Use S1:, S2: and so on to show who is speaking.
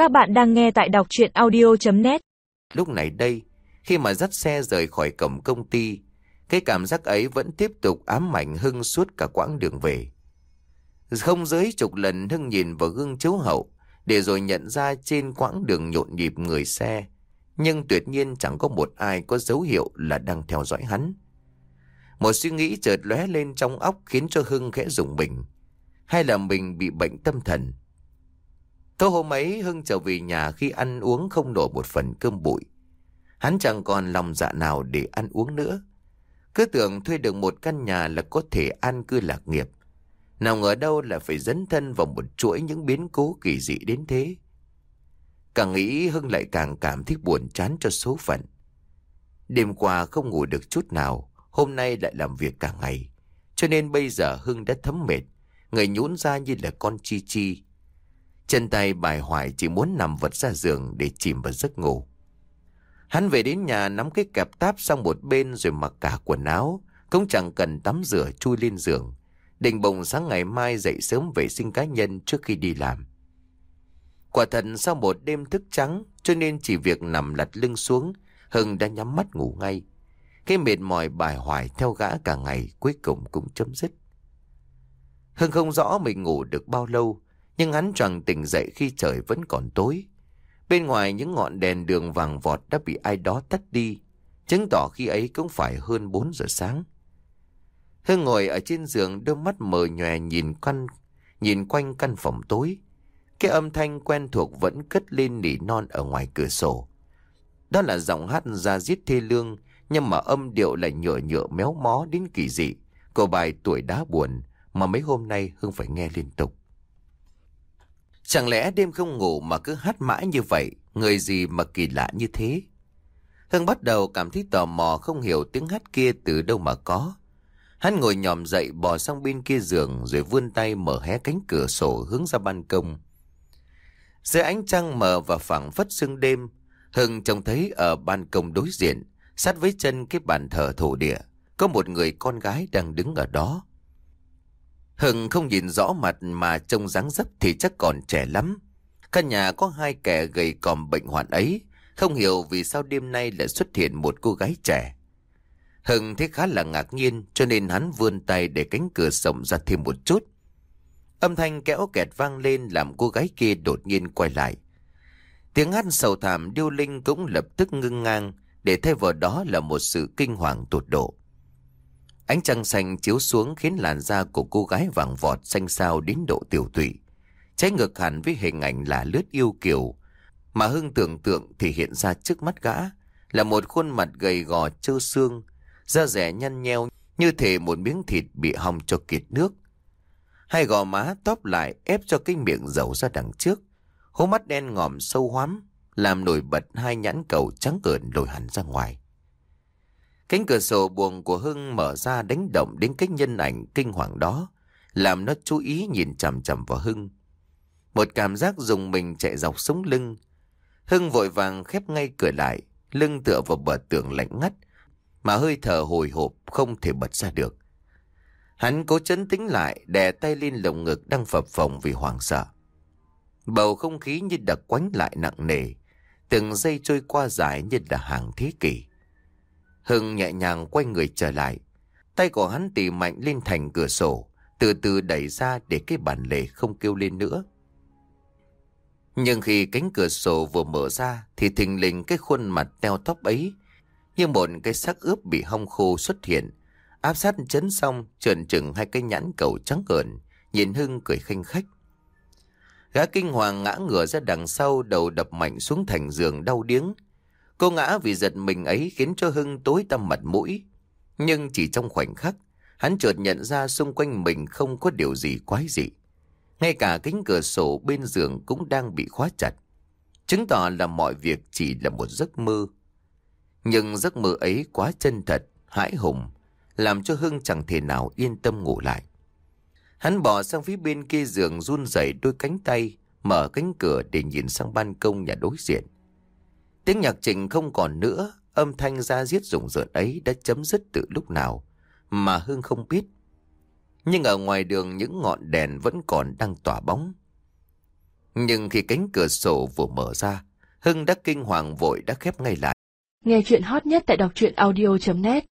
S1: Các bạn đang nghe tại đọc truyện audio.net.
S2: Lúc này đây, khi mà dắt xe rời khỏi cổng công ty, cái cảm giác ấy vẫn tiếp tục ám ảnh Hưng suốt cả quãng đường về. Không dưới chục lần Hưng nhìn vào gương chiếu hậu, để rồi nhận ra trên quãng đường nhộn nhịp người xe, nhưng tuyệt nhiên chẳng có một ai có dấu hiệu là đang theo dõi hắn. Một suy nghĩ chợt lóe lên trong óc khiến cho Hưng khẽ rùng mình. Hay là mình bị bệnh tâm thần? Tối hôm ấy Hưng trở về nhà khi ăn uống không nổi một phần cơm bụi. Hắn chẳng còn lòng dạ nào để ăn uống nữa. Cứ tưởng thuê được một căn nhà là có thể an cư lạc nghiệp. Nào ngờ đâu là phải dấn thân vào một chuỗi những biến cố kỳ dị đến thế. Càng nghĩ Hưng lại càng cảm thấy buồn chán cho số phận. Đêm qua không ngủ được chút nào, hôm nay lại làm việc cả ngày. Cho nên bây giờ Hưng đã thấm mệt, người nhũn ra như là con chi chi. Chân tay bài hoài chỉ muốn nằm vật ra giường để chìm vào giấc ngủ. Hắn về đến nhà nắm cái kẹp táp sang một bên rồi mặc cả quần áo, cũng chẳng cần tắm rửa chui lên giường. Định bụng sáng ngày mai dậy sớm vệ sinh cá nhân trước khi đi làm. Quả thật sau một đêm thức trắng, cho nên chỉ việc nằm lật lưng xuống, Hưng đã nhắm mắt ngủ ngay. Cái mệt mỏi bài hoài theo gã cả ngày cuối cùng cũng chấm dứt. Hưng không rõ mình ngủ được bao lâu, nhưng hắn choàng tỉnh dậy khi trời vẫn còn tối. Bên ngoài những ngọn đèn đường vàng vọt đã bị ai đó tắt đi, chứng tỏ khi ấy cũng phải hơn 4 giờ sáng. Hưng ngồi ở trên giường, đôi mắt mờ nhòe nhìn quanh căn phòng tối. Cái âm thanh quen thuộc vẫn cất lên nỉ non ở ngoài cửa sổ. Đó là giọng hát da diết thê lương, nhưng mà âm điệu lại nhựa nhựa méo mó đến kỳ dị của bài Tuổi Đá Buồn mà mấy hôm nay Hưng phải nghe liên tục. Chẳng lẽ đêm không ngủ mà cứ hát mãi như vậy, người gì mà kỳ lạ như thế? Hưng bắt đầu cảm thấy tò mò, không hiểu tiếng hát kia từ đâu mà có. Hắn ngồi nhòm dậy bò sang bên kia giường rồi vươn tay mở hé cánh cửa sổ hướng ra ban công. Dưới ánh trăng mờ và phảng phất sương đêm, Hưng trông thấy ở ban công đối diện, sát với chân cái bàn thờ thổ địa, có một người con gái đang đứng ở đó. Hưng không nhìn rõ mặt mà trông dáng dấp thì chắc còn trẻ lắm. Căn nhà có hai kẻ gầy còm bệnh hoạn ấy, không hiểu vì sao đêm nay lại xuất hiện một cô gái trẻ. Hưng thấy khá là ngạc nhiên, cho nên hắn vươn tay để cánh cửa rộng ra thêm một chút. Âm thanh kéo kẹt vang lên làm cô gái kia đột nhiên quay lại. Tiếng hát sầu thảm điêu linh cũng lập tức ngưng ngang, để thay vào đó là một sự kinh hoàng tột độ. Ánh trăng xanh chiếu xuống khiến làn da của cô gái vàng vọt xanh xao đến độ tiểu tụy, trái ngược hẳn với hình ảnh là lướt yêu kiều mà Hưng tưởng tượng thì hiện ra trước mắt gã là một khuôn mặt gầy gò trơ xương, da dẻ nhăn nheo như thể một miếng thịt bị hong cho kiệt nước. Hai gò má tóp lại ép cho cái miệng dầu ra đằng trước, hốc mắt đen ngòm sâu hoắm làm nổi bật hai nhãn cầu trắng ợn lồi hẳn ra ngoài. Cánh cửa sổ buồng của Hưng mở ra đánh động đến cái nhân ảnh kinh hoàng đó, làm nó chú ý nhìn chằm chằm vào Hưng. Một cảm giác rùng mình chạy dọc sống lưng. Hưng vội vàng khép ngay cửa lại, lưng tựa vào bờ tường lạnh ngắt mà hơi thở hồi hộp không thể bật ra được. Hắn cố trấn tĩnh lại, đè tay lên lồng ngực đang phập phồng vì hoảng sợ. Bầu không khí như đặc quánh lại nặng nề, từng giây trôi qua dài như là hàng thế kỷ. Hưng nhẹ nhàng quay người trở lại, tay của hắn tì mạnh lên thành cửa sổ, từ từ đẩy ra để cái bản lề không kêu lên nữa. Nhưng khi cánh cửa sổ vừa mở ra thì thình lình cái khuôn mặt teo tóp ấy như một cái xác ướp bị hong khô xuất hiện, áp sát chấn xong trợn trừng hai cái nhãn cầu trắng ợn, nhìn Hưng cười khanh khách. Gã kinh hoàng ngã ngửa ra đằng sau, đầu đập mạnh xuống thành giường đau điếng. Cô ngã vì giật mình ấy khiến cho Hưng tối tăm mặt mũi. Nhưng chỉ trong khoảnh khắc, hắn chợt nhận ra xung quanh mình không có điều gì quái dị. Ngay cả cánh cửa sổ bên giường cũng đang bị khóa chặt, chứng tỏ là mọi việc chỉ là một giấc mơ. Nhưng giấc mơ ấy quá chân thật, hãi hùng, làm cho Hưng chẳng thể nào yên tâm ngủ lại. Hắn bỏ sang phía bên kia giường, run rẩy đôi cánh tay, mở cánh cửa để nhìn sang ban công nhà đối diện. Tiếng nhạc Trịnh không còn nữa, âm thanh da diết rùng rợn ấy đã chấm dứt từ lúc nào mà Hưng không biết. Nhưng ở ngoài đường những ngọn đèn vẫn còn đang tỏa bóng. Nhưng khi cánh cửa sổ vừa mở ra, Hưng đã kinh hoàng vội đã khép ngay lại.
S3: Nghe chuyện hot nhất tại đọc truyện audio.net